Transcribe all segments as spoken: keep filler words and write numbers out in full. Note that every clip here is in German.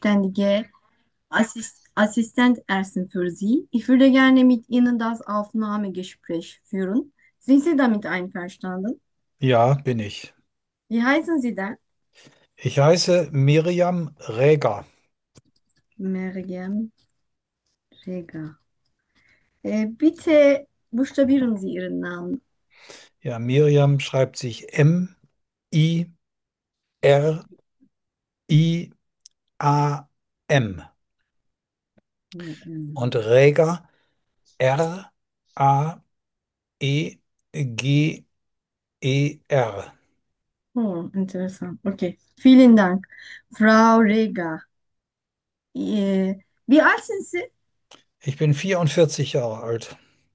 zuständige Assist Assistent Ersin für Sie. Ich würde gerne mit Ihnen das Aufnahmegespräch führen. Sind Sie damit einverstanden? Ja, bin ich. Wie heißen Sie denn? Ich heiße Miriam Räger. Meryem Rega. Äh, bitte buchstabieren Sie Ihren Namen. Ja, Miriam schreibt sich M I R I A M Mhm. und Räger R A E G E R. Oh, interessant. Okay, vielen Dank. Frau Rega. Äh, wie alt sind Sie? Ich bin vierundvierzig Jahre alt.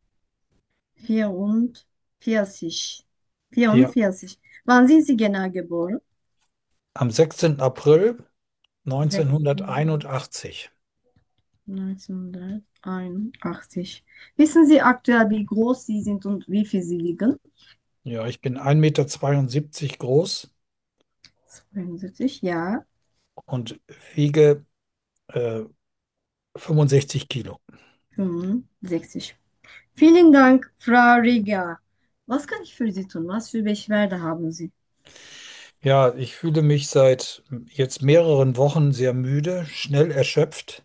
vierundvierzig. Ja, vierundvierzig. Wann sind Sie genau geboren? am sechzehnten April sechzehnten. neunzehnhunderteinundachtzig. neunzehnhunderteinundachtzig. Wissen Sie aktuell, wie groß Sie sind und wie viel Sie wiegen? Ja, ich bin ein Meter zweiundsiebzig groß zweiundsiebzig, ja, und wiege äh, fünfundsechzig Kilo. fünfundsechzig. Vielen Dank, Frau Riga. Was kann ich für Sie tun? Was für Beschwerde haben Sie? Ja, ich fühle mich seit jetzt mehreren Wochen sehr müde, schnell erschöpft,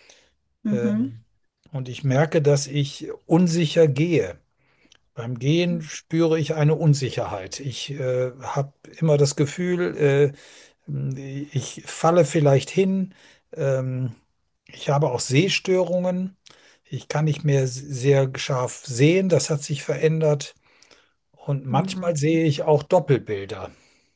Mhm, ähm, und ich merke, dass ich unsicher gehe. Beim Gehen spüre ich eine Unsicherheit. Ich äh, habe immer das Gefühl, äh, ich falle vielleicht hin. Ähm, ich habe auch Sehstörungen. Ich kann nicht mehr sehr scharf sehen. Das hat sich verändert. Und mhm. manchmal sehe ich auch Doppelbilder.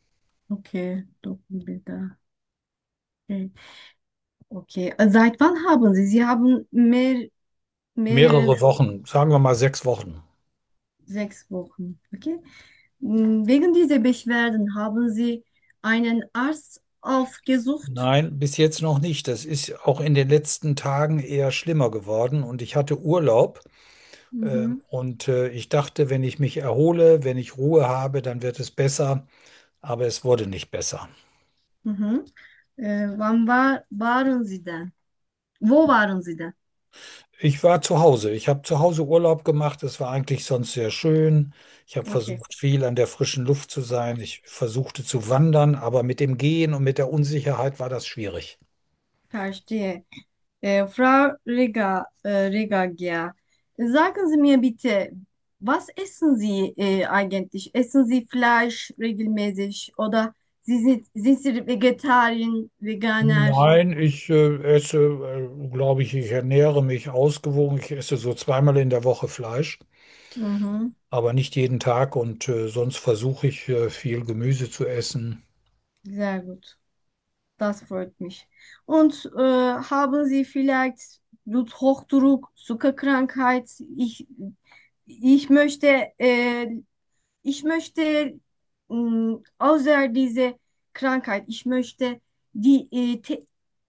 Okay, Doppelbilder. Okay. Okay. Seit wann haben Sie? Sie haben mehr, Mehrere mehrere Wochen, sagen wir mal sechs Wochen. sechs Wochen. Okay. Mm, Wegen dieser Beschwerden haben Sie einen Arzt aufgesucht? Nein, bis jetzt noch nicht. Das ist auch in den letzten Tagen eher schlimmer geworden und ich hatte Urlaub, ähm, Mhm. und äh, ich dachte, wenn ich mich erhole, wenn ich Ruhe habe, dann wird es besser, aber es wurde nicht besser. Mhm. Äh, wann war, waren Sie denn? Wo waren Sie denn? Ich war zu Hause. Ich habe zu Hause Urlaub gemacht. Es war eigentlich sonst sehr schön. Ich habe Okay, versucht, viel an der frischen Luft zu sein. Ich versuchte zu wandern, aber mit dem Gehen und mit der Unsicherheit war das schwierig. verstehe. Äh, Frau Rega, äh, Regagia, sagen Sie mir bitte, was essen Sie äh, eigentlich? Essen Sie Fleisch regelmäßig oder Sie sind, sind Sie Vegetarier, Veganer? Nein, ich äh, esse, äh, glaube ich, ich ernähre mich ausgewogen. Ich esse so zweimal in der Woche Fleisch, Mhm, aber nicht jeden Tag und äh, sonst versuche ich äh, viel Gemüse zu essen. sehr gut. Das freut mich. Und äh, haben Sie vielleicht Bluthochdruck, Zuckerkrankheit? Ich, ich möchte, äh, ich möchte mh, außer diese Krankheit, ich möchte die, äh, te,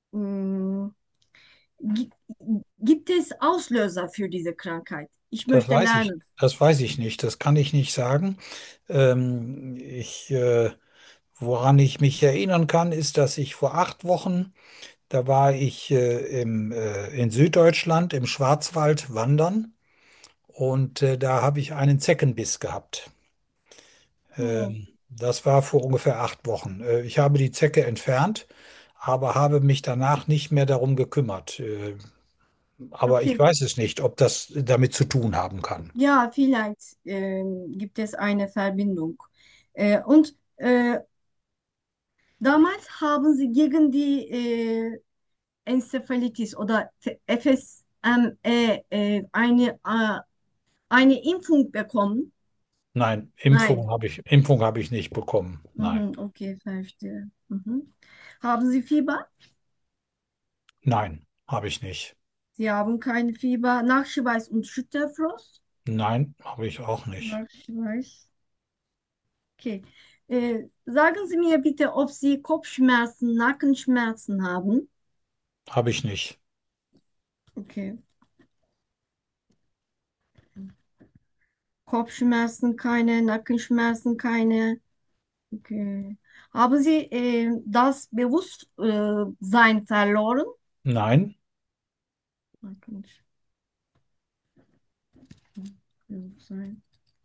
mh, gi- gibt es Auslöser für diese Krankheit? Ich Das möchte weiß ich, lernen. das weiß ich nicht. Das kann ich nicht sagen. Ähm, ich, äh, woran ich mich erinnern kann, ist, dass ich vor acht Wochen, da war ich äh, im, äh, in Süddeutschland im Schwarzwald wandern und äh, da habe ich einen Zeckenbiss gehabt. Oh, Ähm, das war vor ungefähr acht Wochen. Äh, ich habe die Zecke entfernt, aber habe mich danach nicht mehr darum gekümmert. Äh, aber ich okay. weiß es nicht, ob das damit zu tun haben kann. Ja, vielleicht ähm, gibt es eine Verbindung. Äh, und äh, damals haben sie gegen die äh, Enzephalitis oder F S M E äh, eine, äh, eine Impfung bekommen. Nein, Nein. Impfung habe ich, Impfung habe ich nicht bekommen. Nein, Mhm, okay, verstehe. Mhm. Haben Sie Fieber? nein, habe ich nicht. Sie haben kein Fieber. Nachschweiß und Schüttelfrost? Nein, habe ich auch nicht. Nachschweiß. Okay. Äh, sagen Sie mir bitte, ob Sie Kopfschmerzen, Nackenschmerzen haben. Habe ich nicht. Okay. Kopfschmerzen keine, Nackenschmerzen keine. Okay. Haben Sie äh, das Bewusstsein verloren? Nein, Bewusstsein.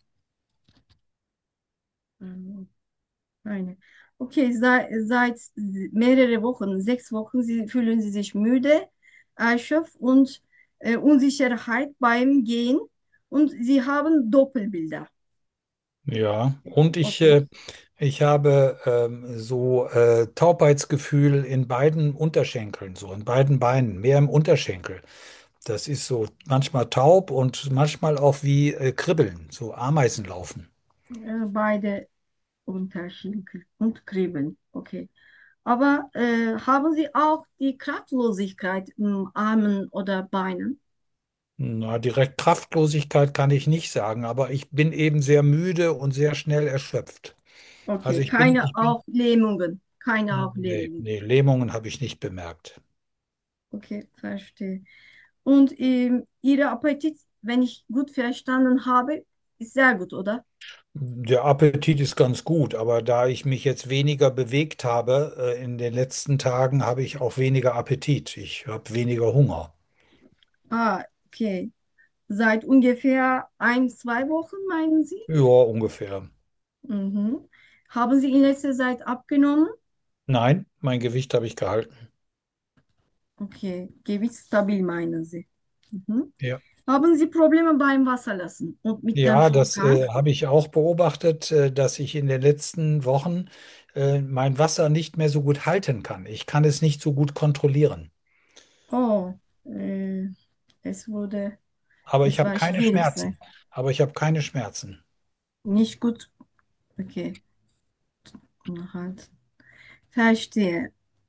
verloren. Eine. Okay, seit, seit mehrere Wochen, sechs Wochen, Sie, fühlen Sie sich müde, erschöpft und äh, Unsicherheit beim Gehen und Sie haben Doppelbilder. ja. Und ich, Okay. äh, ich habe ähm, so äh, Taubheitsgefühl in beiden Unterschenkeln, so in beiden Beinen, mehr im Unterschenkel. Das ist so manchmal taub und manchmal auch wie äh, Kribbeln, so Ameisen laufen. Äh, beide Unterschenkel und Kribbeln. Okay. Aber äh, haben Sie auch die Kraftlosigkeit im Armen oder Beinen? Na, direkt Kraftlosigkeit kann ich nicht sagen, aber ich bin eben sehr müde und sehr schnell erschöpft. Also Okay, ich bin, keine ich bin, auch Lähmungen. Keine auch nee, Lähmungen. nee, Lähmungen habe ich nicht bemerkt. Okay, verstehe. Und ähm, Ihr Appetit, wenn ich gut verstanden habe, ist sehr gut, oder? Der Appetit ist ganz gut, aber da ich mich jetzt weniger bewegt habe, äh, in den letzten Tagen habe ich auch weniger Appetit. Ich habe weniger Hunger. Ah, okay. Seit ungefähr ein, zwei Wochen, meinen Sie? Ja, ungefähr. Mhm. Haben Sie in letzter Zeit abgenommen? Nein, mein Gewicht habe ich gehalten. Okay, Gewicht stabil, meinen Sie. Mhm. Ja. Haben Sie Probleme beim Wasserlassen und mit dem Ja, das Stuhlgang? äh, habe ich auch beobachtet, äh, dass ich in den letzten Wochen äh, mein Wasser nicht mehr so gut halten kann. Ich kann es nicht so gut kontrollieren. Oh, äh, es wurde Aber ich habe etwas keine schwierig sein. Schmerzen. Aber ich habe keine Schmerzen. Nicht gut. Okay, halt. Verstehe.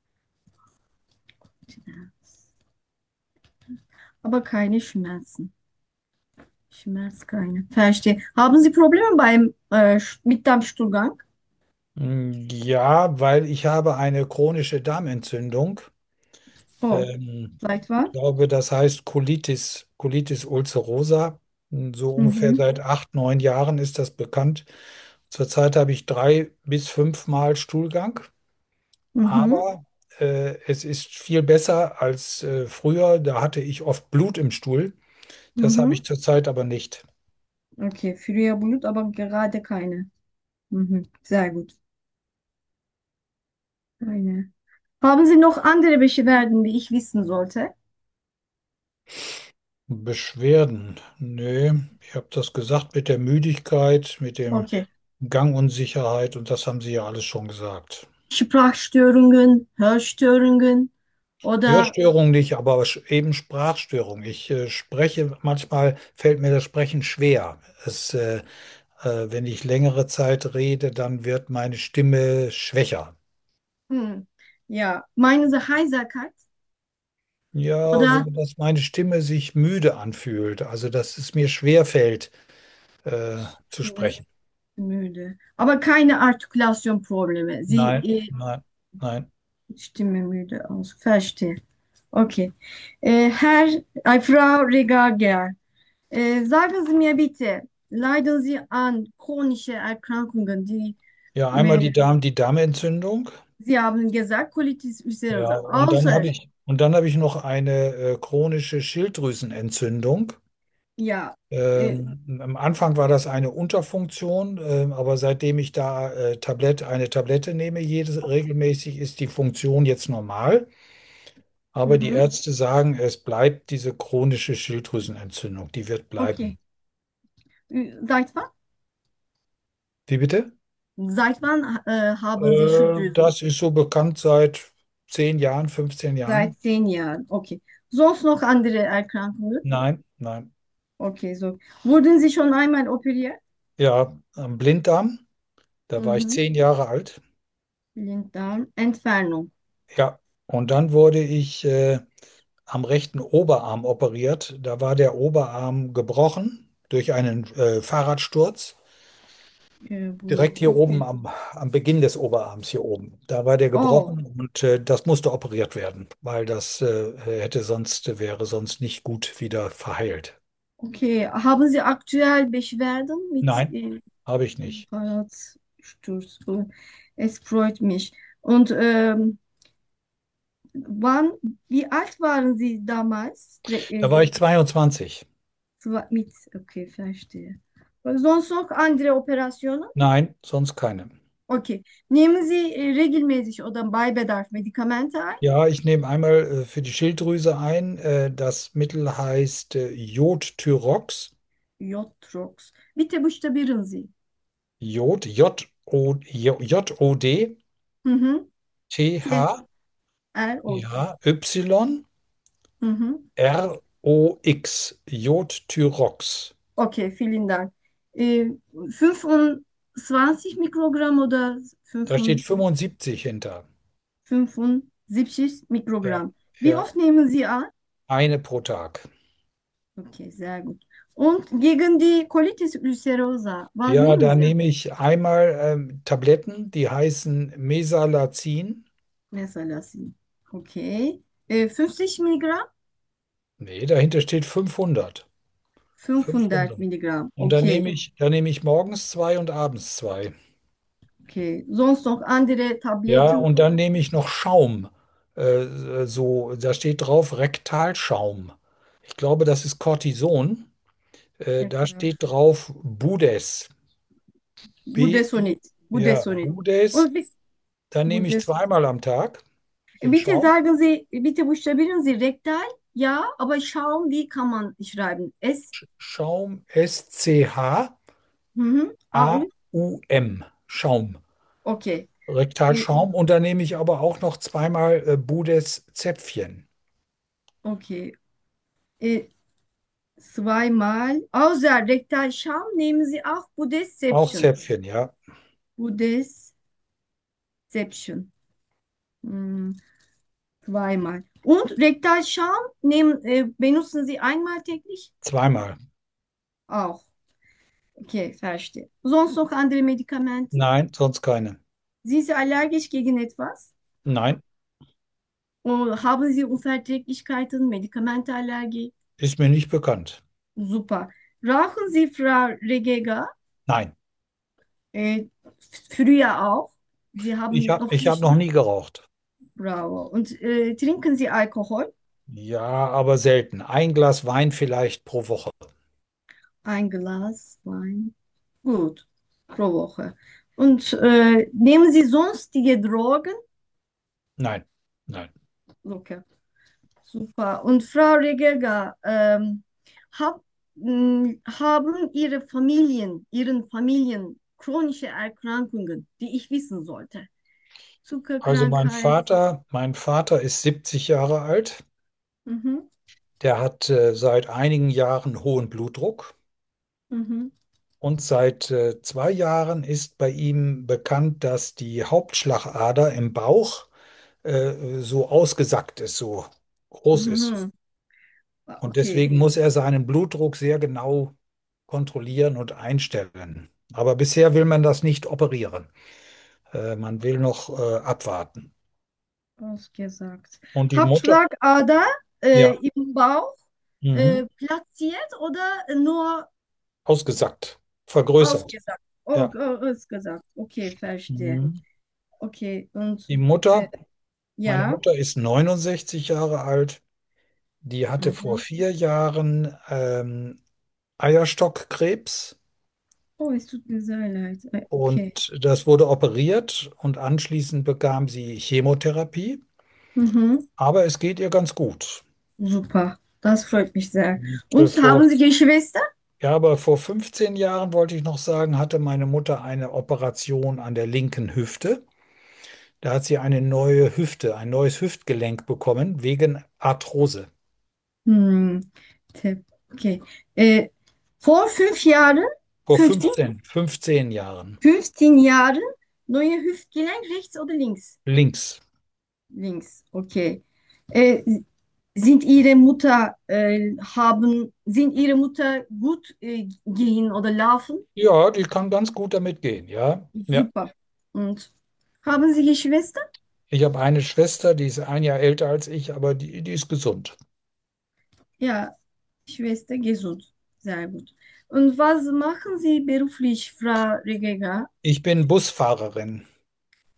Aber keine Schmerzen. Schmerz keine. Verstehe. Haben Sie Probleme beim äh, mit dem Stuhlgang? Mm, ja, weil ich habe eine chronische Darmentzündung. Oh, Ähm, seit ich wann? glaube, das heißt Colitis, Colitis ulcerosa. So ungefähr Mhm. seit acht, neun Jahren ist das bekannt. Zurzeit habe ich drei bis fünfmal Stuhlgang, Mhm. aber äh, es ist viel besser als äh, früher. Da hatte ich oft Blut im Stuhl. Das habe ich Mhm. zurzeit aber nicht. Okay, früher Blut, aber gerade keine. Mhm. Sehr gut. Keine. Haben Sie noch andere Beschwerden, die ich wissen sollte? Beschwerden? Nee, ich habe das gesagt mit der Müdigkeit, mit dem Okay. Gangunsicherheit und das haben Sie ja alles schon gesagt. Sprachstörungen, Hörstörungen oder Hörstörung nicht, aber sch- eben Sprachstörung. Ich äh, spreche, manchmal fällt mir das Sprechen schwer. Es, äh, äh, wenn ich längere Zeit rede, dann wird meine Stimme schwächer. hm, ja, meinen Sie Heiserkeit Ja, so oder dass meine Stimme sich müde anfühlt, also dass es mir schwer fällt, äh, zu Stimme sprechen. müde? Aber keine Artikulationprobleme. Sie Nein, äh, nein, nein. Stimme müde aus. Verstehe. Okay. Äh, Herr, äh, Frau Regager, äh, sagen Sie mir bitte, leiden Sie an chronischen Erkrankungen, die Ja, einmal äh, die Darm, die Darmentzündung. Sie haben gesagt, Colitis Ja, ulcerosa, und dann außer, habe ich, und dann habe ich noch eine äh, chronische Schilddrüsenentzündung. ja, äh, Ähm, am Anfang war das eine Unterfunktion, ähm, aber seitdem ich da äh, Tablett, eine Tablette nehme, jedes, regelmäßig ist die Funktion jetzt normal. Aber die mhm, Ärzte sagen, es bleibt diese chronische Schilddrüsenentzündung, die wird okay. bleiben. Ü- Seit wann? Wie bitte? Seit wann äh, haben Sie Äh, Schilddrüsen? das ist so bekannt seit zehn Jahren, fünfzehn Seit Jahren. zehn Jahren, okay. Sonst noch andere Erkrankungen? Nein, nein. Okay, so. Wurden Sie schon einmal operiert? Ja, am Blinddarm, da war ich Mhm. zehn Jahre alt. Blinddarmentfernung. Ja, und dann wurde ich äh, am rechten Oberarm operiert. Da war der Oberarm gebrochen durch einen äh, Fahrradsturz. Äh, Direkt wo, hier oben okay. am, am Beginn des Oberarms hier oben. Da war der Oh, gebrochen und äh, das musste operiert werden, weil das äh, hätte sonst, wäre sonst nicht gut wieder verheilt. okay. Haben Sie aktuell Beschwerden mit Nein, äh, habe ich nicht. Fahrradsturz? Es freut mich. Und ähm, wann, wie alt waren Sie damals? Re- Da war äh, ich zweiundzwanzig. Zwa- Mit, okay, verstehe. Sonst noch andere Operationen? Nein, sonst keine. Okay. Nehmen Sie äh, regelmäßig oder bei Bedarf Medikamente ein? Ja, ich nehme einmal äh, für die Schilddrüse ein. Äh, das Mittel heißt äh, Jodthyrox. Jotrox. Bitte buchstabieren Sie. Jod, J-O, J-O-D, Hı hı. T T-H, R O T. ja, Y, Hı hı. R-O-X, Jodthyrox. Okay, vielen Dank. Äh, fünfundzwanzig Mikrogramm oder Da steht fünfund fünfundsiebzig hinter. fünfundsiebzig Ja, Mikrogramm. Wie ja, oft nehmen Sie an? eine pro Tag. Okay, sehr gut. Und gegen die Colitis ulcerosa, was Ja, nehmen da Sie? nehme ich einmal ähm, Tabletten, die heißen Mesalazin. Mesela Sie. Okay. Äh, fünfzig Milligramm? Nee, dahinter steht fünfhundert. fünfhundert fünfhundert. Milligramm. Und da Okay. nehme ich, da nehme ich morgens zwei und abends zwei. Okay. Sonst noch andere Ja, Tabletten? und dann nehme ich noch Schaum. Äh, so, da steht drauf Rektalschaum. Ich glaube, das ist Cortison. Äh, da Rektal. steht drauf Budes. B, Budesonid. ja, Budesonid. Budes. Und bis Dann nehme ich Budes. zweimal am Tag den Bitte Schaum. sagen Sie, bitte buchstabieren Sie rektal. Ja, aber Schaum, wie kann man schreiben? S, Schaum, S-C-H-A-U-M. mhm, A, U. Schaum. Okay. Äh, Rektalschaum. Und dann nehme ich aber auch noch zweimal äh, Budes Zäpfchen. okay. Äh, zweimal. Außer Rektalschaum nehmen Sie auch Auch Budesception. Zäpfchen, ja. Budesception. Hm, zweimal. Und Rektalschaum nehmen, äh, benutzen Sie einmal täglich? Zweimal. Auch. Okay, verstehe. Sonst noch andere Medikamente? Nein, sonst keine. Sind Sie allergisch gegen etwas? Nein, Oder haben Sie Unverträglichkeiten, Medikamentenallergie? ist mir nicht bekannt. Super. Rauchen Sie, Frau Regega? Nein, Äh, früher auch. Sie ich haben habe noch ich hab nicht. noch nie geraucht. Bravo. Und äh, trinken Sie Alkohol? Ja, aber selten. Ein Glas Wein vielleicht pro Woche. Ein Glas Wein. Gut. Pro Woche. Und äh, nehmen Sie sonstige Drogen? Nein, nein. Okay. Super. Und Frau Regega, ähm, hab, mh, haben Ihre Familien, Ihren Familien chronische Erkrankungen, die ich wissen sollte? Also mein Zuckerkrankheit. Vater, mein Vater ist siebzig Jahre alt. Mhm, Der hat äh, seit einigen Jahren hohen Blutdruck. mhm, Und seit äh, zwei Jahren ist bei ihm bekannt, dass die Hauptschlagader im Bauch äh, so ausgesackt ist, so groß ist. mhm. Und Okay, deswegen muss er seinen Blutdruck sehr genau kontrollieren und einstellen. Aber bisher will man das nicht operieren. Äh, man will noch äh, abwarten. ausgesagt. Und die Mutter, Hauptschlagader äh, ja, im Bauch mhm, äh, platziert oder nur ausgesackt, vergrößert. ausgesagt? Oh, Ja. oh, ausgesagt. Okay, verstehe. Mhm. Okay, und Die äh, Mutter, meine ja. Mutter ist neunundsechzig Jahre alt. Die hatte vor Mhm. vier Jahren ähm, Eierstockkrebs Oh, es tut mir sehr leid. Äh, Okay. und das wurde operiert und anschließend bekam sie Chemotherapie. Mhm. Aber es geht ihr ganz gut. Super. Das freut mich sehr. Und äh, Und vor, haben Sie Geschwister? ja, aber vor fünfzehn Jahren wollte ich noch sagen, hatte meine Mutter eine Operation an der linken Hüfte. Da hat sie eine neue Hüfte, ein neues Hüftgelenk bekommen wegen Arthrose. Hm. Tipp. Okay. Äh, vor fünf Jahren, Vor fünfzehn, fünfzehn, fünfzehn Jahren. fünfzehn Jahren, neue Hüftgelenk, rechts oder links? Links. Links, okay. Äh, sind Ihre Mutter, äh, haben, sind Ihre Mutter gut äh, gehen oder laufen? Ja, die kann ganz gut damit gehen, ja. Ja. Super. Und haben Sie Geschwister? Ich habe eine Schwester, die ist ein Jahr älter als ich, aber die, die ist gesund. Ja, Schwester gesund. Sehr gut. Und was machen Sie beruflich, Frau Regega? Ich bin Busfahrerin.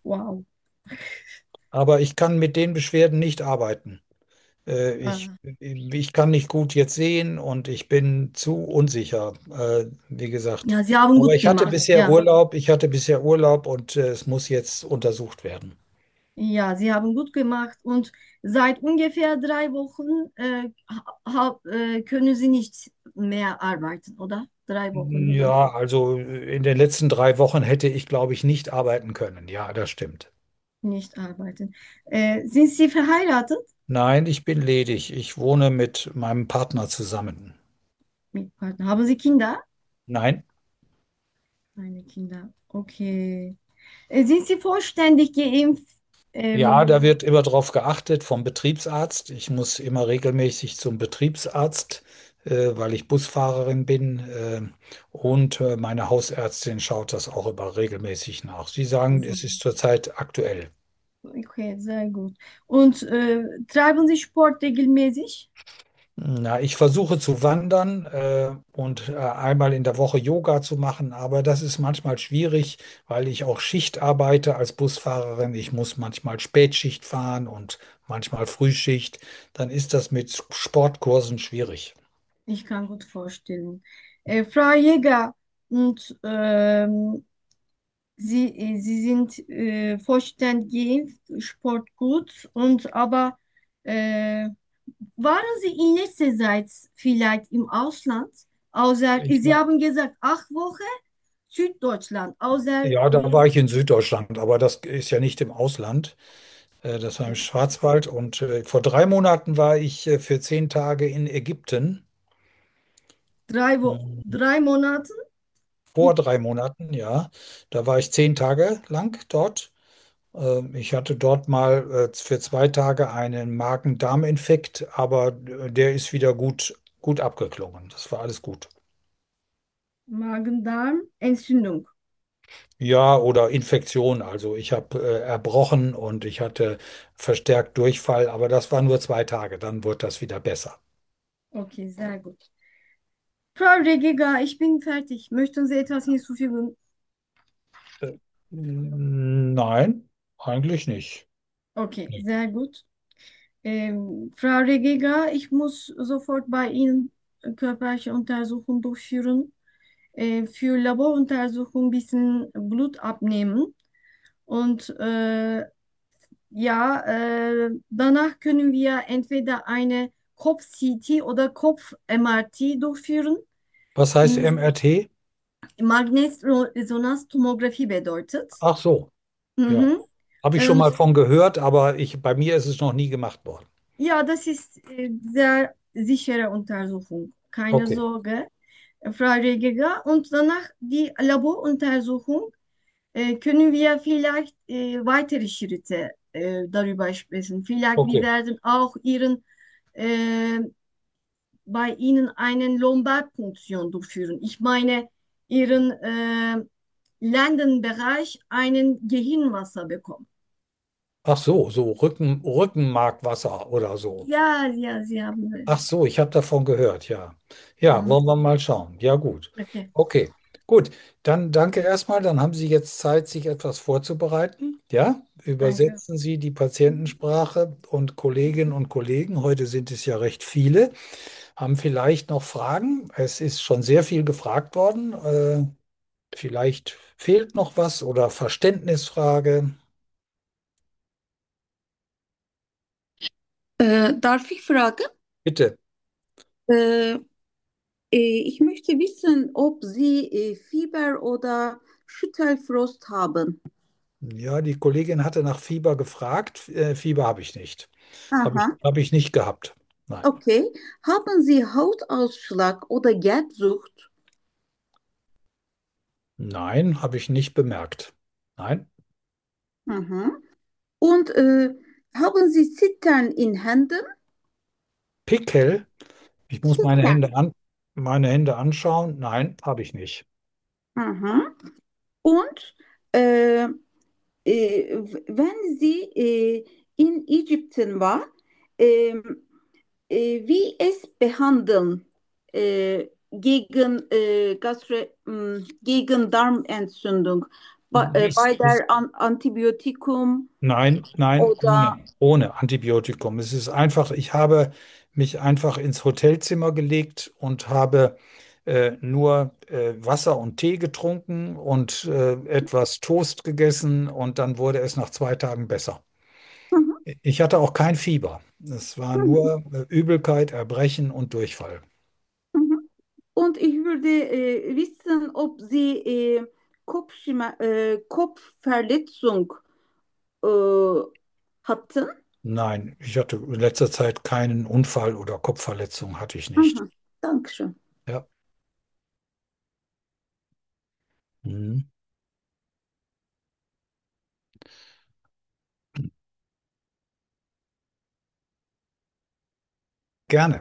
Wow. Aber ich kann mit den Beschwerden nicht arbeiten. Äh, ich, Ah. ich kann nicht gut jetzt sehen und ich bin zu unsicher, äh, wie gesagt. Ja, Sie haben Aber gut ich hatte gemacht. bisher Ja, Urlaub, ich hatte bisher Urlaub und äh, es muss jetzt untersucht werden. ja, Sie haben gut gemacht. Und seit ungefähr drei Wochen äh, ha, ha- äh, können Sie nicht mehr arbeiten, oder? Drei Wochen, oder? Ja, also in den letzten drei Wochen hätte ich, glaube ich, nicht arbeiten können. Ja, das stimmt. Nicht arbeiten. Äh, sind Sie verheiratet Nein, ich bin ledig. Ich wohne mit meinem Partner zusammen. mit Partner? Haben Sie Kinder? Nein. Keine Kinder. Okay. Äh, sind Sie vollständig geimpft? Ja, da Ähm, wird immer drauf geachtet vom Betriebsarzt. Ich muss immer regelmäßig zum Betriebsarzt, äh, weil ich Busfahrerin bin. Äh, und äh, meine Hausärztin schaut das auch immer regelmäßig nach. Sie sagen, sehr, es ist zurzeit aktuell. okay, sehr gut. Und äh, treiben Sie Sport regelmäßig? Na, ich versuche zu wandern äh, und äh, einmal in der Woche Yoga zu machen, aber das ist manchmal schwierig, weil ich auch Schicht arbeite als Busfahrerin. Ich muss manchmal Spätschicht fahren und manchmal Frühschicht. Dann ist das mit Sportkursen schwierig. Ich kann gut vorstellen. Äh, Frau Jäger, und ähm, Sie, äh, Sie sind äh, vollständig geimpft, Sport gut, und aber äh, waren Sie in letzter Zeit vielleicht im Ausland? Außer, Ich Sie war, haben gesagt, acht Wochen Süddeutschland, außer ja, da äh, war ich in Süddeutschland, aber das ist ja nicht im Ausland. Äh, das war im Schwarzwald und äh, vor drei Monaten war ich äh, für zehn Tage in Ägypten. drei, Wo Mhm. drei Monate. Vor drei Monaten, ja. Da war ich zehn Tage lang dort. Ähm, Ich hatte dort mal äh, für zwei Tage einen Magen-Darm-Infekt, aber äh, der ist wieder gut, gut abgeklungen. Das war alles gut. Magen-Darm-Entzündung. Ja, oder Infektion. Also ich habe äh, erbrochen und ich hatte verstärkt Durchfall, aber das war nur zwei Tage. Dann wird das wieder besser. Okay, sehr gut. Frau Regiga, ich bin fertig. Möchten Sie etwas hinzufügen? Äh, Nein, eigentlich nicht. Okay, Nee. sehr gut. Ähm, Frau Regiga, ich muss sofort bei Ihnen körperliche Untersuchung durchführen. Äh, für Laboruntersuchung ein bisschen Blut abnehmen. Und äh, ja, äh, danach können wir entweder eine Kopf-C T oder Kopf-M R T durchführen. Was heißt M- M R T? Magnetresonanztomographie bedeutet. Ach so, ja. Mhm. Habe ich schon mal Und von gehört, aber ich, bei mir ist es noch nie gemacht worden. ja, das ist äh, sehr sichere Untersuchung. Keine Okay, Sorge, äh, Frau Regiger. Und danach die Laboruntersuchung äh, können wir vielleicht äh, weitere Schritte äh, darüber sprechen. Vielleicht wir okay. werden auch Ihren, äh, bei Ihnen einen Lumbalpunktion durchführen. Ich meine, Ihren äh, Lendenbereich einen Gehirnwasser bekommen. Ach so, so Rücken, Rückenmarkwasser oder so. Ja, ja, Sie haben Ach recht. so, ich habe davon gehört, ja. Ja, Mhm. wollen wir mal schauen. Ja, gut. Okay, Okay, gut. Dann danke erstmal. Dann haben Sie jetzt Zeit, sich etwas vorzubereiten. Ja, danke. übersetzen Sie die Patientensprache und Kolleginnen und Kollegen, heute sind es ja recht viele, haben vielleicht noch Fragen. Es ist schon sehr viel gefragt worden. Äh, vielleicht fehlt noch was oder Verständnisfrage. Äh, darf ich fragen? Bitte. Äh, äh, ich möchte wissen, ob Sie äh, Fieber oder Schüttelfrost haben. Ja, die Kollegin hatte nach Fieber gefragt. Äh, Fieber habe ich nicht. Habe ich, Aha, habe ich nicht gehabt. Nein. okay. Haben Sie Hautausschlag oder Gelbsucht? Nein, habe ich nicht bemerkt. Nein. Mhm. Und äh, haben Sie Zittern in Händen? Pickel. Ich muss meine Zittern. Hände an, meine Hände anschauen. Nein, habe ich nicht. Mhm. Und äh, äh, wenn Sie äh, in Ägypten war, ähm, äh, wie es behandeln äh, gegen, äh, Gastre, mh, gegen Darmentzündung. Bei, äh, Nichts. bei der An Antibiotikum Nein, nein, oder... ohne, ohne Antibiotikum. Es ist einfach, ich habe mich einfach ins Hotelzimmer gelegt und habe äh, nur äh, Wasser und Tee getrunken und äh, etwas Toast gegessen und dann wurde es nach zwei Tagen besser. Mhm, Ich hatte auch kein Fieber. Es war mhm, nur äh, Übelkeit, Erbrechen und Durchfall. mhm. Und ich würde äh, wissen, ob Sie äh, Kopfschmerz, äh, Kopfverletzung äh, hatten. Nein, ich hatte in letzter Zeit keinen Unfall oder Kopfverletzung, hatte ich nicht. Mhm. Dankeschön. Ja. Mhm. Gerne.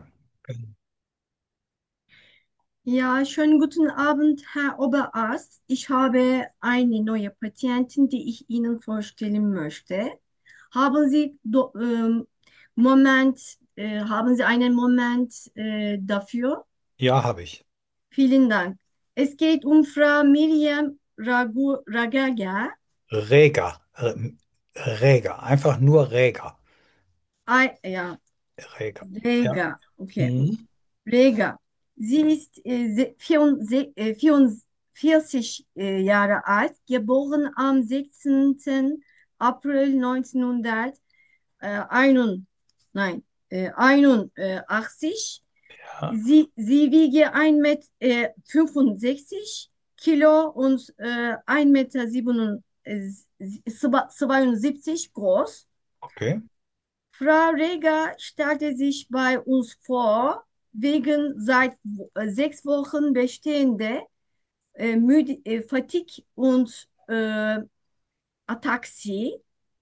Ja, schönen guten Abend, Herr Oberarzt. Ich habe eine neue Patientin, die ich Ihnen vorstellen möchte. Haben Sie do, ähm, Moment, äh, haben Sie einen Moment äh, dafür? Ja, habe ich. Vielen Dank. Es geht um Frau Miriam Ragu, Ragaga. Räger. Ähm, Räger. Einfach nur Räger. Ei- ja, Räger. Ja. Rega, okay. Mhm. Rega. Sie ist äh, se- vierundse- äh, vierundvierzig äh, Jahre alt, geboren am sechzehnten April neunzehnhunderteinundachtzig, nein, äh, einundachtzig. Ja. Sie, sie wiege ein Meter, äh, fünfundsechzig Kilo und äh, ein Meter zweiundsiebzig groß. Okay. Frau Reger stellte sich bei uns vor, wegen seit äh, sechs Wochen bestehender äh, Müde, äh, Fatigue und äh, Ataxie.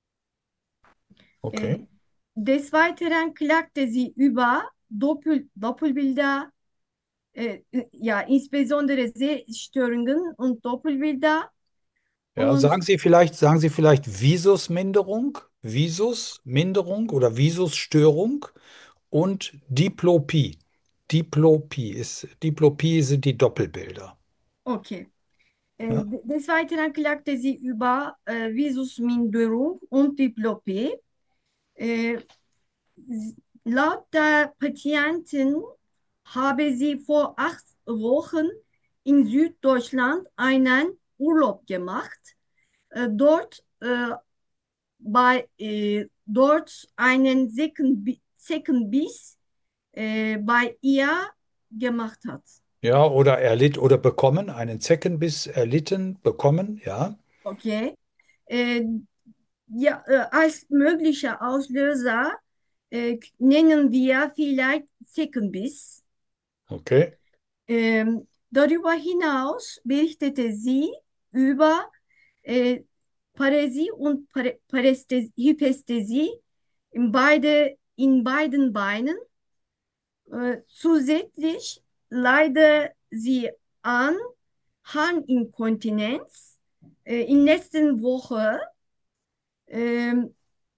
Äh, Okay. des Weiteren klagte sie über Doppel, Doppelbilder, äh, ja, insbesondere Sehstörungen und Doppelbilder. Ja, Und sagen Sie vielleicht, sagen Sie vielleicht Visusminderung, Visusminderung oder Visusstörung und Diplopie. Diplopie ist, Diplopie sind die Doppelbilder. okay. Äh, Ja, des Weiteren klagte sie über äh, Visusminderung und Diplopie. Äh, Laut der Patientin habe sie vor acht Wochen in Süddeutschland einen Urlaub gemacht. Äh, dort äh, bei äh, dort einen Zeckenbi- Zeckenbiss äh, bei ihr gemacht hat. ja, oder erlitt oder bekommen, einen Zeckenbiss erlitten, bekommen, ja. Okay. Äh, ja, äh, als möglicher Auslöser äh, nennen wir vielleicht Zeckenbiss. Okay. Ähm, darüber hinaus berichtete sie über äh, Paräsie und Parä Parästhesie, Hypästhesie in, beide, in beiden Beinen. Äh, zusätzlich leide sie an Harninkontinenz. Äh, in letzter Woche ähm,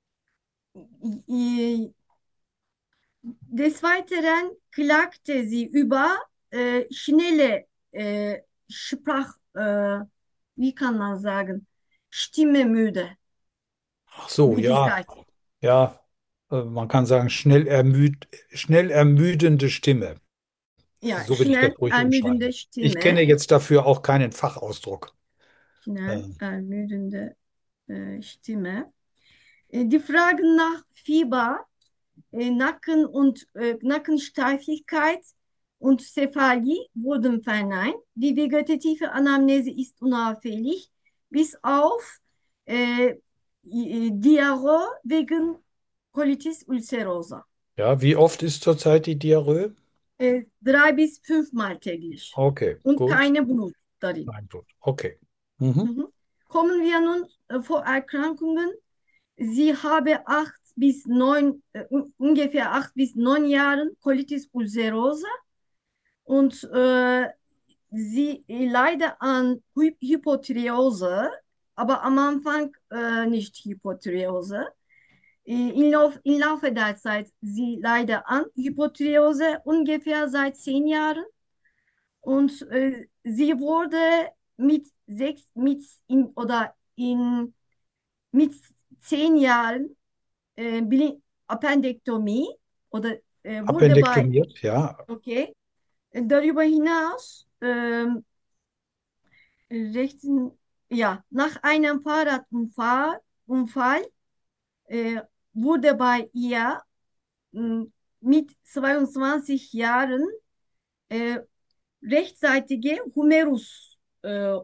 i- des Weiteren klagte sie über äh, schnelle äh, Sprach, äh, wie kann man sagen, Stimme müde, Ach so, ja, Müdigkeit. ja. Äh, Man kann sagen, schnell ermüd, schnell ermüdende Stimme. Ja, So will ich das schnell ruhig ermüdende umschreiben. Ich Stimme, kenne jetzt dafür auch keinen Fachausdruck. schnell Ähm, ermüdende äh, Stimme. Äh, die Fragen nach Fieber, äh, Nacken- und äh, Nackensteifigkeit und Cephalie wurden verneint. Die vegetative Anamnese ist unauffällig, bis auf äh, Diarrhoe wegen Colitis ulcerosa. Ja, wie oft ist zurzeit die Diarrhoe? Äh, drei bis fünfmal täglich Okay, und gut. keine Blut darin. Nein, gut. Okay. Mhm. Mhm. Kommen wir nun äh, vor Erkrankungen. Sie habe acht bis neun, äh, ungefähr acht bis neun Jahren Colitis ulcerosa und äh, sie leidet an Hy Hypothyreose, aber am Anfang äh, nicht Hypothyreose. Im Lauf, Im Laufe der Zeit, sie leidet an Hypothyreose ungefähr seit zehn Jahren und äh, sie wurde mit sechs, mit in, oder in, mit zehn Jahren äh, Bili- Appendektomie oder äh, wurde bei, Appendektomiert, ja. okay, darüber hinaus ähm, rechten, ja, nach einem Fahrradunfall Unfall, äh, wurde bei ihr mh, mit zweiundzwanzig Jahren äh, rechtsseitige Humerus äh,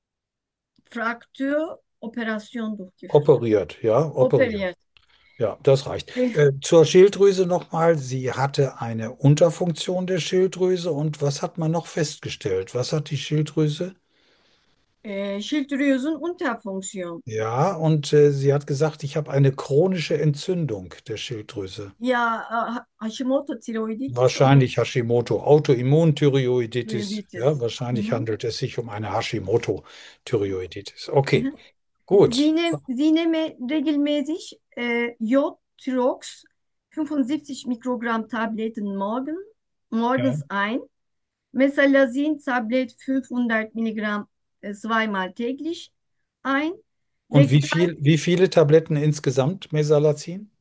Frakturoperation durchgeführt. Operiert, ja, operiert. Operiert. Ja, das reicht. Äh, Äh, zur Schilddrüse nochmal. Sie hatte eine Unterfunktion der Schilddrüse und was hat man noch festgestellt? Was hat die Schilddrüse? äh, Schilddrüsenunterfunktion. Ja, und äh, sie hat gesagt, ich habe eine chronische Entzündung der Schilddrüse. Ja, äh, Hashimoto-Thyreoiditis oder Wahrscheinlich Hashimoto, Autoimmunthyreoiditis. Ja, Thyreoiditis. wahrscheinlich Mhm. handelt es sich um eine Hashimoto-Thyreoiditis. Okay, Mhm. Sie, gut. ne, sie nehme regelmäßig äh, Jodtrox fünfundsiebzig Mikrogramm Tabletten morgen, Ja. morgens ein. Mesalazin Tablet fünfhundert Milligramm äh, zweimal täglich ein. Und wie Rektal viel, wie viele Tabletten insgesamt Mesalazin?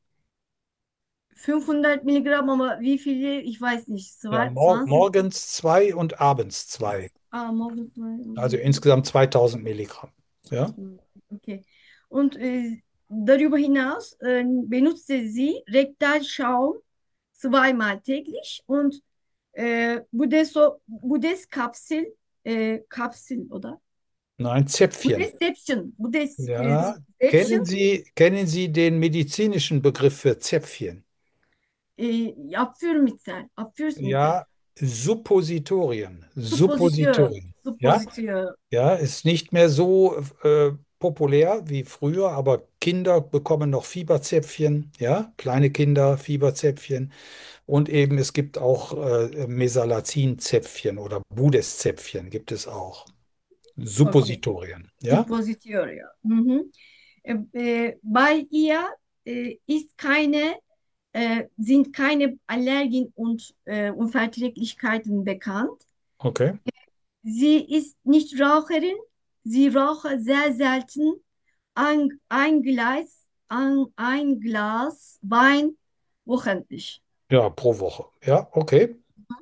fünfhundert Milligramm, aber wie viele? Ich weiß nicht. Ja, Zwei- mor zwanzig? morgens zwei und abends zwei. Ah, morgen Also zwei. insgesamt zweitausend Milligramm. Ja, Okay. Und äh, darüber hinaus äh, benutzte sie Rektalschaum zweimal täglich und äh, Budeso, Budes-Kapsel, äh, Kapsel, oder? nein, Zäpfchen. Budesception, Ja, Budesception, kennen Sie, kennen Sie den medizinischen Begriff für Zäpfchen? äh, Abführmittel, Abführmittel, Ja, Suppositorien. Suppositeur, Suppositorien. Ja, Suppositeur. ja, ist nicht mehr so äh, populär wie früher, aber Kinder bekommen noch Fieberzäpfchen, ja, kleine Kinder, Fieberzäpfchen. Und eben es gibt auch äh, Mesalazin-Zäpfchen oder Budes-Zäpfchen gibt es auch. Okay, Suppositorien, ja? Suppositeur, ja. Mhm. Äh, äh, bei ihr äh, ist keine, äh, sind keine Allergien und äh, Unverträglichkeiten bekannt. Okay. Sie ist nicht Raucherin. Sie raucht sehr selten ein, ein Glas, ein, ein Glas Wein wöchentlich. Ja, pro Woche. Ja, okay.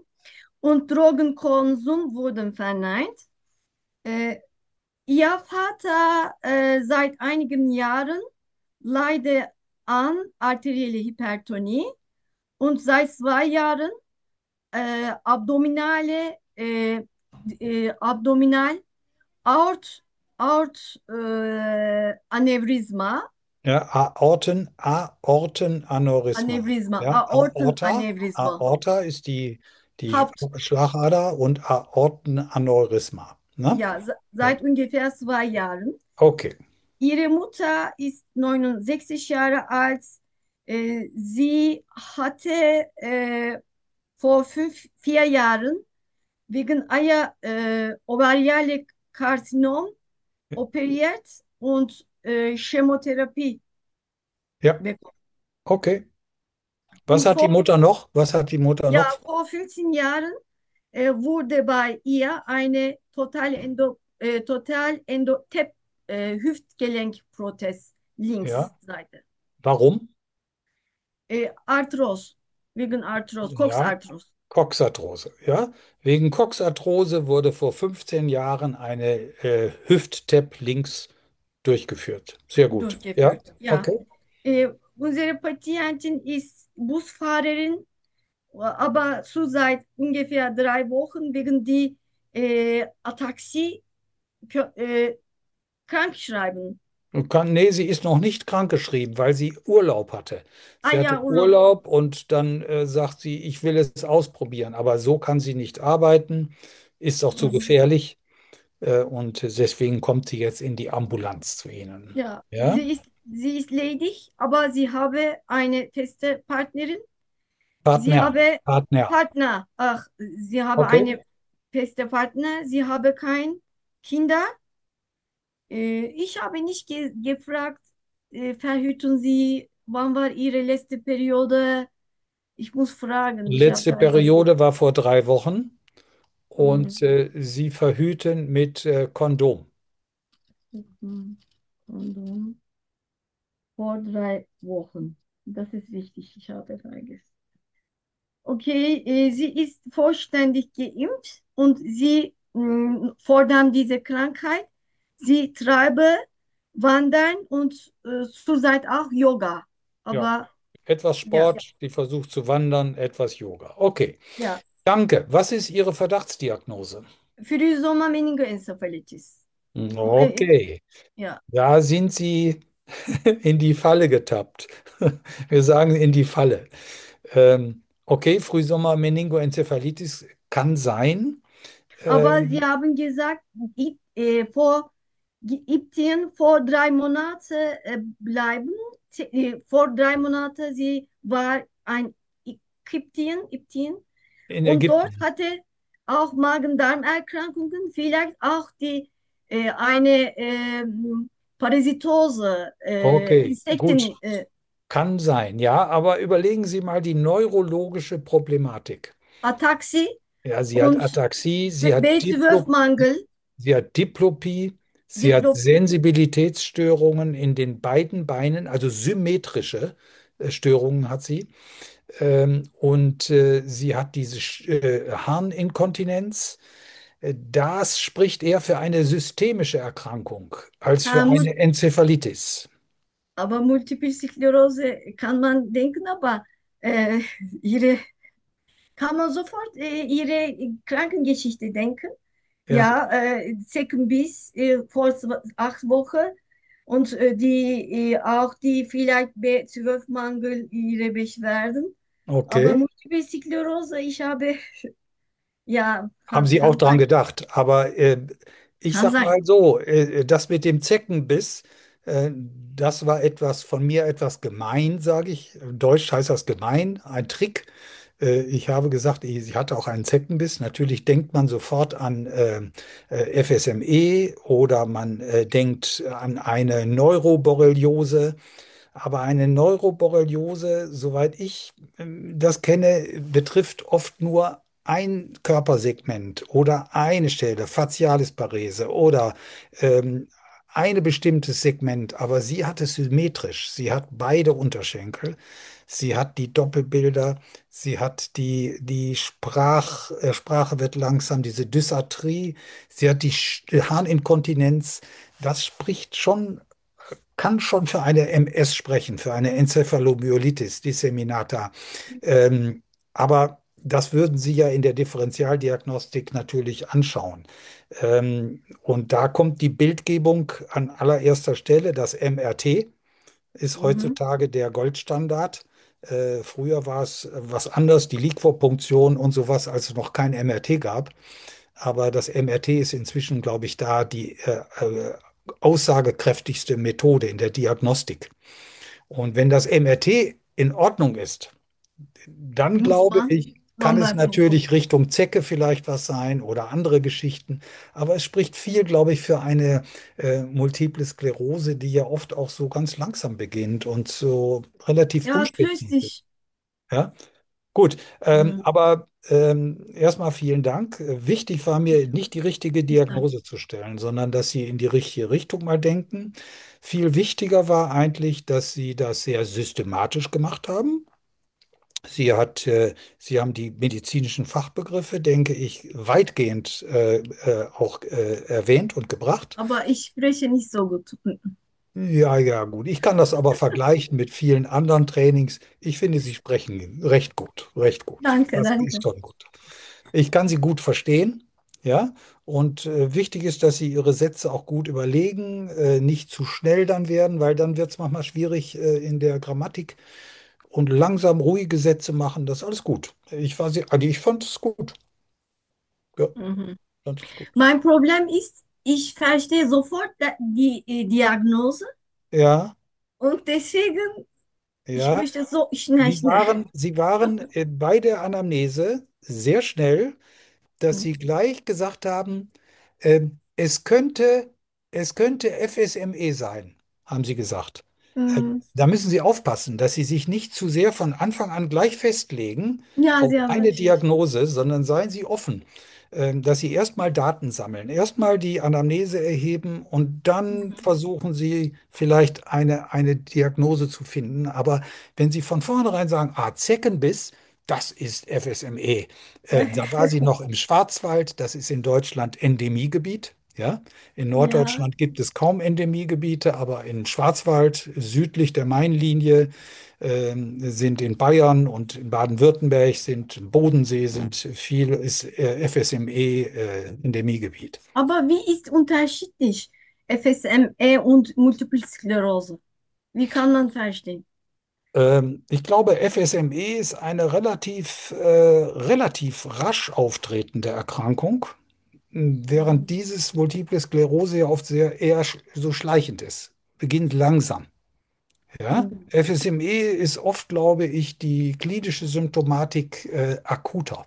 Und Drogenkonsum wurden verneint. Äh, Ihr Vater äh, seit einigen Jahren leidet an arterielle Hypertonie und seit zwei Jahren äh, abdominale äh, äh, abdominal Aort, Aort äh, Aneurysma, Ja, Aorten, Aortenaneurysma. Aneurysma, Ja, Aorta, Aortenaneurysma. Aorta ist die, die Haupt, Schlagader und Aortenaneurysma. Ne? ja, se- Ja, seit ungefähr zwei Jahren. okay. Ihre Mutter ist neunundsechzig Jahre alt. Äh, sie hatte äh, vor fünf, vier Jahren wegen Eier äh, ovariale Karzinom operiert und äh, Chemotherapie Ja, bekommen. okay. Was Und hat die vor, Mutter noch? Was hat die Mutter ja, noch? vor fünfzehn Jahren äh, wurde bei ihr eine total Endo, äh, total Endo, Tep, äh, Hüftgelenkprothese Ja, Linksseite. warum? Äh, Arthros, wegen Arthros, Ja, Coxarthros. Coxarthrose. Ja, wegen Coxarthrose wurde vor fünfzehn Jahren eine äh, Hüft-Tap links durchgeführt. Sehr gut. Ja, Durchgeführt. Ja, okay. äh, unsere Patientin ist Busfahrerin, aber zu seit ungefähr drei Wochen wegen die äh, Ataxie äh, krankschreiben. Und kann, nee, sie ist noch nicht krankgeschrieben, weil sie Urlaub hatte. Ah Sie hatte ja, Urlaub. Urlaub und dann äh, sagt sie, ich will es ausprobieren. Aber so kann sie nicht arbeiten, ist auch zu Mhm. gefährlich. Äh, und deswegen kommt sie jetzt in die Ambulanz zu Ihnen. Ja, Ja? sie ist, sie ist ledig, aber sie habe eine feste Partnerin. Sie Partner. habe Partner. Partner, ach, sie habe Okay. eine feste Partner, sie habe kein Kinder. Äh, ich habe nicht ge gefragt, äh, verhüten Sie, wann war Ihre letzte Periode? Ich muss fragen, ich habe Letzte vergessen. Periode war vor drei Wochen. und äh, sie verhüten mit äh, Kondom. Mhm. Kondom vor drei Wochen. Das ist wichtig, ich habe vergessen. Okay, äh, sie ist vollständig geimpft und sie mh, fordern diese Krankheit. Sie treibe Wandern und äh, zurzeit auch Yoga. Ja, Aber etwas ja, Sport, die versucht zu wandern, etwas Yoga. Okay, ja, danke. Was ist Ihre Verdachtsdiagnose? Frühsommer Meningoenzephalitis. Äh, Okay, ja, da sind Sie in die Falle getappt. Wir sagen in die Falle. Ähm, okay, Frühsommer-Meningoenzephalitis kann sein. aber sie Ähm, haben gesagt, i- äh, vor Iptien vor drei Monate äh, bleiben. T- äh, Vor drei Monaten sie war ein Iptien, Iptien in und dort Ägypten. hatte auch Magen-Darm-Erkrankungen, vielleicht auch die äh, eine äh, Parasitose, äh, Okay, gut, Insekten, äh, kann sein, ja, aber überlegen Sie mal die neurologische Problematik. Ataxie Ja, sie hat und Ataxie, sie hat B zwölf Diplo, Mangel, sie hat Diplopie, sie hat Diplopie. Sensibilitätsstörungen in den beiden Beinen, also symmetrische äh, Störungen hat sie. Ähm, und äh, sie hat diese Sch- äh, Harninkontinenz. Äh, Das spricht eher für eine systemische Erkrankung als Ha, für Mul- eine Enzephalitis. aber Multiple Sklerose kann man denken, aber äh, ihre kann man sofort äh, ihre Krankengeschichte denken. Ja, Ja, äh, Zeckenbiss äh, vor zw- acht Wochen und äh, die äh, auch die vielleicht B zwölf Mangel ihre Beschwerden. Aber okay. Multiple Sklerose, ich habe, ja, Haben kann, Sie auch kann dran sein. gedacht. Aber äh, ich Kann sag sein. mal so, äh, das mit dem Zeckenbiss, äh, das war etwas von mir etwas gemein, sage ich. Im Deutsch heißt das gemein, ein Trick. Äh, ich habe gesagt, ich, ich hatte auch einen Zeckenbiss. Natürlich denkt man sofort an äh, äh, F S M E oder man äh, denkt an eine Neuroborreliose. Aber eine Neuroborreliose, soweit ich ähm, das kenne, betrifft oft nur ein Körpersegment oder eine Stelle, Facialis Parese oder ähm, ein bestimmtes Segment. Aber sie hat es symmetrisch. Sie hat beide Unterschenkel. Sie hat die Doppelbilder. Sie hat die, die Sprach, äh, Sprache wird langsam, diese Dysarthrie. Sie hat die Sch- Harninkontinenz. Das spricht schon kann schon für eine M S sprechen, für eine Enzephalomyelitis disseminata. Ähm, aber das würden Sie ja in der Differentialdiagnostik natürlich anschauen. Ähm, und da kommt die Bildgebung an allererster Stelle. Das M R T ist Mhm. heutzutage der Goldstandard. Äh, früher war es was anderes, die Liquorpunktion und sowas, als es noch kein M R T gab. Aber das M R T ist inzwischen, glaube ich, da die äh, äh, aussagekräftigste Methode in der Diagnostik. Und wenn das M R T in Ordnung ist, dann Muss glaube man ich, kann es Lumbalpunktion. natürlich Richtung Zecke vielleicht was sein oder andere Geschichten. Aber es spricht viel, glaube ich, für eine äh, Multiple Sklerose, die ja oft auch so ganz langsam beginnt und so relativ Ja, unspezifisch. plötzlich. Ja? Gut, ähm, Mhm. aber ähm, erstmal vielen Dank. Äh, Wichtig war mir Ich, nicht die richtige ich danke. Diagnose zu stellen, sondern dass Sie in die richtige Richtung mal denken. Viel wichtiger war eigentlich, dass Sie das sehr systematisch gemacht haben. Sie hat, äh, Sie haben die medizinischen Fachbegriffe, denke ich, weitgehend äh, äh, auch äh, erwähnt und gebracht. Aber ich spreche nicht so gut. Ja, ja, gut. Ich kann das aber vergleichen mit vielen anderen Trainings. Ich finde, Sie sprechen recht gut, recht gut. Danke, Das ist danke. schon gut. Ich kann sie gut verstehen, ja. Und äh, wichtig ist, dass Sie Ihre Sätze auch gut überlegen, äh, nicht zu schnell dann werden, weil dann wird es manchmal schwierig äh, in der Grammatik. Und langsam ruhige Sätze machen, das ist alles gut. Ich war sehr, also ich fand es gut. Ja, Mhm. fand es gut. Mein Problem ist, ich verstehe sofort da- die äh, Diagnose Ja, und deswegen, ich ja. möchte so schnell, Sie schnell. waren, Sie waren äh, bei der Anamnese sehr schnell, dass Sie gleich gesagt haben, ähm, es könnte, es könnte F S M E sein, haben Sie gesagt. Äh, Mhm. Da müssen Sie aufpassen, dass Sie sich nicht zu sehr von Anfang an gleich festlegen Ja, auf Sie haben eine recht. Diagnose, sondern seien Sie offen. ähm, dass Sie erstmal Daten sammeln, erstmal die Anamnese erheben und dann Mhm. versuchen Sie vielleicht eine, eine Diagnose zu finden. Aber wenn Sie von vornherein sagen, ah, Zeckenbiss, das ist F S M E, äh, da war sie noch im Schwarzwald, das ist in Deutschland Endemiegebiet. Ja, in Ja, Norddeutschland gibt es kaum Endemiegebiete, aber in Schwarzwald, südlich der Mainlinie, ähm, sind in Bayern und in Baden-Württemberg, sind im Bodensee, sind viel, ist äh, F S M E äh, Endemiegebiet. aber wie ist unterschiedlich F S M E und Multiple Sklerose? Wie kann man verstehen? Ähm, ich glaube, F S M E ist eine relativ, äh, relativ rasch auftretende Erkrankung, während dieses Multiple Sklerose ja oft sehr eher sch- so schleichend ist, beginnt langsam. Ja? Mhm. F S M E ist oft, glaube ich, die klinische Symptomatik äh, akuter.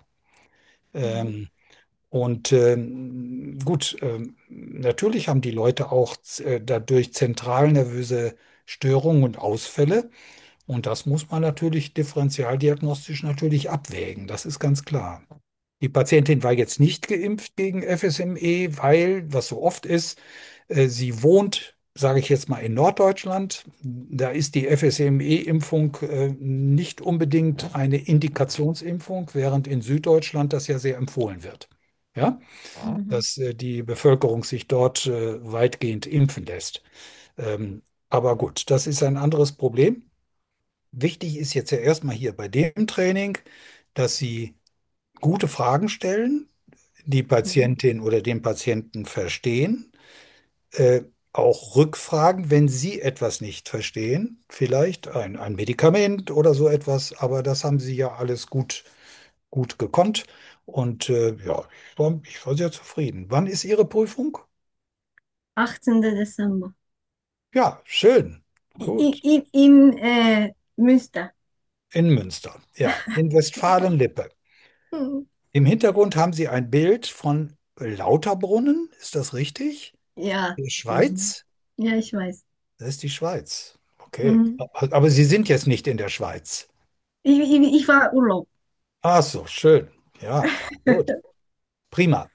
Mhm. Ähm, Und ähm, gut, ähm, natürlich haben die Leute auch äh, dadurch zentralnervöse Störungen und Ausfälle. Und das muss man natürlich differentialdiagnostisch natürlich abwägen. Das ist ganz klar. Die Patientin war jetzt nicht geimpft gegen F S M E, weil, was so oft ist, äh, sie wohnt, sage ich jetzt mal, in Norddeutschland. Da ist die F S M E-Impfung äh, nicht unbedingt eine Indikationsimpfung, während in Süddeutschland das ja sehr empfohlen wird. Ja, Mhm. dass äh, die Bevölkerung sich dort äh, weitgehend impfen lässt. Ähm, aber gut, das ist ein anderes Problem. Wichtig ist jetzt ja erstmal hier bei dem Training, dass Sie gute Fragen stellen, die Mhm. Patientin oder den Patienten verstehen, äh, auch rückfragen, wenn Sie etwas nicht verstehen, vielleicht ein, ein Medikament oder so etwas, aber das haben Sie ja alles gut, gut gekonnt und äh, ja, ich war, ich war sehr zufrieden. Wann ist Ihre Prüfung? achtzehnten Dezember. Ja, schön, In, gut. in, in äh, Münster. In Münster, ja, in Westfalen-Lippe. Mhm. Im Hintergrund haben Sie ein Bild von Lauterbrunnen, ist das richtig? Ja. In der Mhm. Schweiz? Ja, ich weiß. Das ist die Schweiz. Okay. Mhm. Aber Sie sind jetzt nicht in der Schweiz. Ich, ich, ich war Urlaub. Ach so, schön. Ja, gut. Prima.